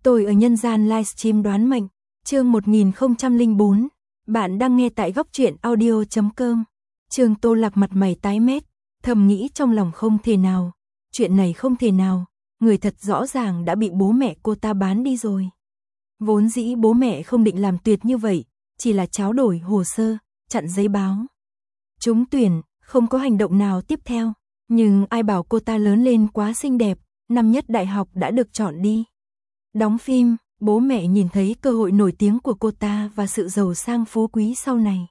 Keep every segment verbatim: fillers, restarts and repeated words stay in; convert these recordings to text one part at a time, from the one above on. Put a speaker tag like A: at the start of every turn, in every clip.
A: Tôi ở nhân gian livestream đoán mệnh, chương một nghìn không trăm lẻ bốn. Bạn đang nghe tại góc truyện audio chấm com. Trương Tô Lạc mặt mày tái mét, thầm nghĩ trong lòng không thể nào. Chuyện này không thể nào, người thật rõ ràng đã bị bố mẹ cô ta bán đi rồi. Vốn dĩ bố mẹ không định làm tuyệt như vậy, chỉ là tráo đổi hồ sơ, chặn giấy báo. Trúng tuyển, không có hành động nào tiếp theo. Nhưng ai bảo cô ta lớn lên quá xinh đẹp, năm nhất đại học đã được chọn đi. Đóng phim, bố mẹ nhìn thấy cơ hội nổi tiếng của cô ta và sự giàu sang phú quý sau này.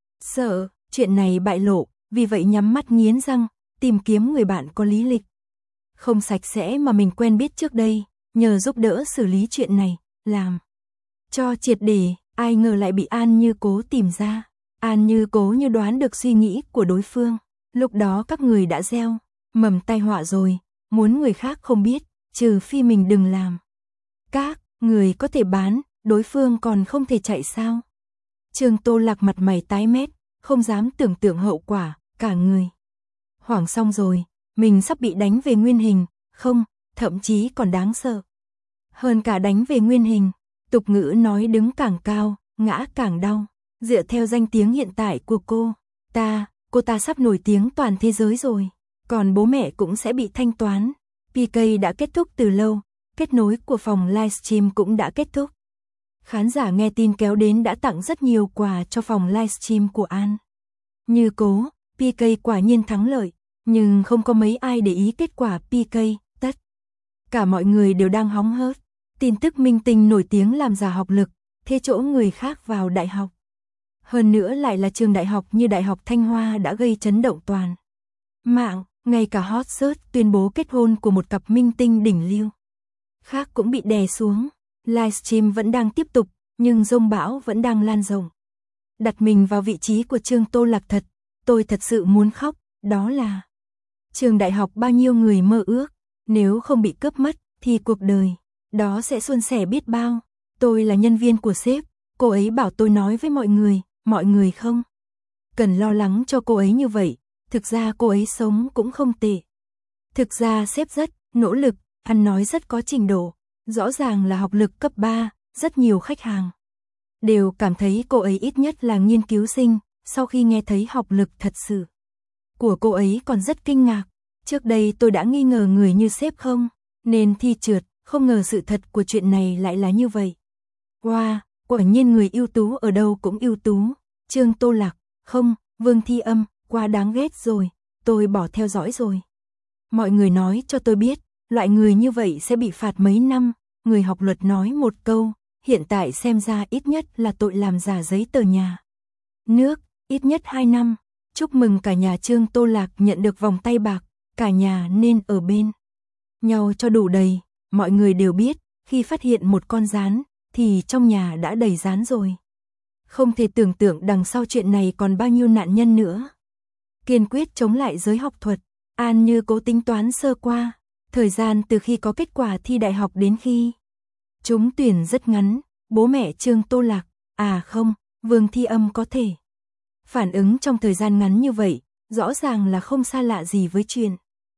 A: Sợ, chuyện này bại lộ, vì vậy nhắm mắt nghiến răng, tìm kiếm người bạn có lý lịch. Không sạch sẽ mà mình quen biết trước đây, nhờ giúp đỡ xử lý chuyện này, làm cho triệt để, ai ngờ lại bị An Như Cố tìm ra. An Như Cố như đoán được suy nghĩ của đối phương. Lúc đó các người đã gieo mầm tai họa rồi, muốn người khác không biết, trừ phi mình đừng làm. Các người có thể bán, đối phương còn không thể chạy sao? Trương Tô Lạc mặt mày tái mét, không dám tưởng tượng hậu quả, cả người hoảng xong rồi, mình sắp bị đánh về nguyên hình, không, thậm chí còn đáng sợ. Hơn cả đánh về nguyên hình, tục ngữ nói đứng càng cao, ngã càng đau. Dựa theo danh tiếng hiện tại của cô, ta, cô ta sắp nổi tiếng toàn thế giới rồi, còn bố mẹ cũng sẽ bị thanh toán. pê ca đã kết thúc từ lâu, kết nối của phòng livestream cũng đã kết thúc. Khán giả nghe tin kéo đến đã tặng rất nhiều quà cho phòng livestream của An Như Cố. pê ca quả nhiên thắng lợi, nhưng không có mấy ai để ý kết quả pê ca, tất cả mọi người đều đang hóng hớt. Tin tức minh tinh nổi tiếng làm giả học lực, thế chỗ người khác vào đại học. Hơn nữa lại là trường đại học như Đại học Thanh Hoa đã gây chấn động toàn mạng, ngay cả hot search tuyên bố kết hôn của một cặp minh tinh đỉnh lưu khác cũng bị đè xuống. Livestream vẫn đang tiếp tục, nhưng dông bão vẫn đang lan rộng. Đặt mình vào vị trí của Trương Tô Lạc thật, tôi thật sự muốn khóc, đó là trường đại học bao nhiêu người mơ ước, nếu không bị cướp mất thì cuộc đời đó sẽ suôn sẻ biết bao. Tôi là nhân viên của sếp, cô ấy bảo tôi nói với mọi người, mọi người không cần lo lắng cho cô ấy như vậy, thực ra cô ấy sống cũng không tệ. Thực ra sếp rất nỗ lực, ăn nói rất có trình độ, rõ ràng là học lực cấp ba, rất nhiều khách hàng đều cảm thấy cô ấy ít nhất là nghiên cứu sinh. Sau khi nghe thấy học lực thật sự của cô ấy còn rất kinh ngạc. Trước đây tôi đã nghi ngờ người như sếp không nên thi trượt, không ngờ sự thật của chuyện này lại là như vậy. Wow, quả nhiên người ưu tú ở đâu cũng ưu tú. Trương Tô Lạc, không, Vương Thi Âm, quá đáng ghét rồi, tôi bỏ theo dõi rồi. Mọi người nói cho tôi biết, loại người như vậy sẽ bị phạt mấy năm. Người học luật nói một câu, hiện tại xem ra ít nhất là tội làm giả giấy tờ nhà nước, ít nhất hai năm. Chúc mừng cả nhà Trương Tô Lạc nhận được vòng tay bạc, cả nhà nên ở bên nhau cho đủ đầy. Mọi người đều biết, khi phát hiện một con gián, thì trong nhà đã đầy gián rồi. Không thể tưởng tượng đằng sau chuyện này còn bao nhiêu nạn nhân nữa. Kiên quyết chống lại giới học thuật, An Như Cố tính toán sơ qua. Thời gian từ khi có kết quả thi đại học đến khi trúng tuyển rất ngắn. Bố mẹ Trương Tô Lạc, à không, Vương Thi Âm có thể phản ứng trong thời gian ngắn như vậy, rõ ràng là không xa lạ gì với chuyện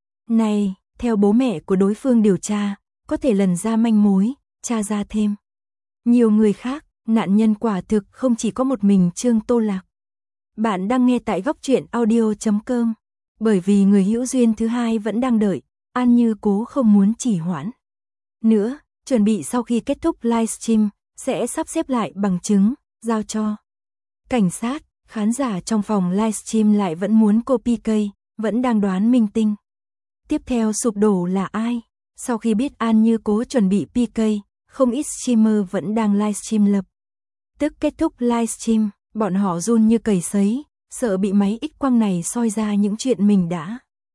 A: này. Theo bố mẹ của đối phương điều tra, có thể lần ra manh mối, tra ra thêm nhiều người khác. Nạn nhân quả thực không chỉ có một mình Trương Tô Lạc. Bạn đang nghe tại góc truyện audio chấm com. Bởi vì người hữu duyên thứ hai vẫn đang đợi, An Như Cố không muốn trì hoãn nữa, chuẩn bị sau khi kết thúc livestream sẽ sắp xếp lại bằng chứng, giao cho cảnh sát. Khán giả trong phòng livestream lại vẫn muốn cô pê ca, vẫn đang đoán minh tinh tiếp theo sụp đổ là ai. Sau khi biết An Như Cố chuẩn bị pê ca, không ít streamer vẫn đang livestream lập tức kết thúc livestream, bọn họ run như cầy sấy, sợ bị máy X quang này soi ra những chuyện mình đã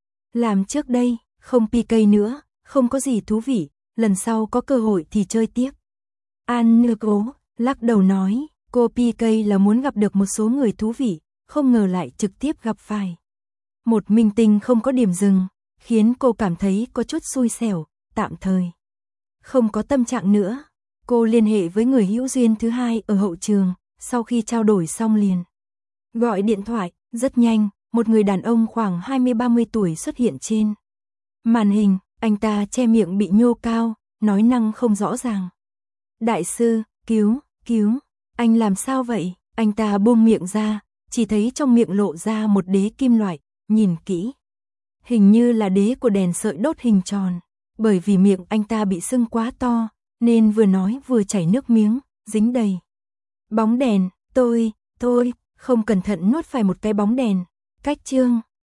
A: làm trước đây. Không pê ca nữa, không có gì thú vị, lần sau có cơ hội thì chơi tiếp. An Như Cố lắc đầu nói, cô pê ca là muốn gặp được một số người thú vị, không ngờ lại trực tiếp gặp phải một minh tinh không có điểm dừng, khiến cô cảm thấy có chút xui xẻo. Tạm thời không có tâm trạng nữa, cô liên hệ với người hữu duyên thứ hai ở hậu trường. Sau khi trao đổi xong liền gọi điện thoại. Rất nhanh, một người đàn ông khoảng hai mươi ba mươi tuổi xuất hiện trên màn hình. Anh ta che miệng bị nhô cao, nói năng không rõ ràng. Đại sư, cứu, cứu, anh làm sao vậy? Anh ta buông miệng ra, chỉ thấy trong miệng lộ ra một đế kim loại, nhìn kỹ. Hình như là đế của đèn sợi đốt hình tròn, bởi vì miệng anh ta bị sưng quá to, nên vừa nói vừa chảy nước miếng, dính đầy. Bóng đèn, tôi, tôi, không cẩn thận nuốt phải một cái bóng đèn. Cách chương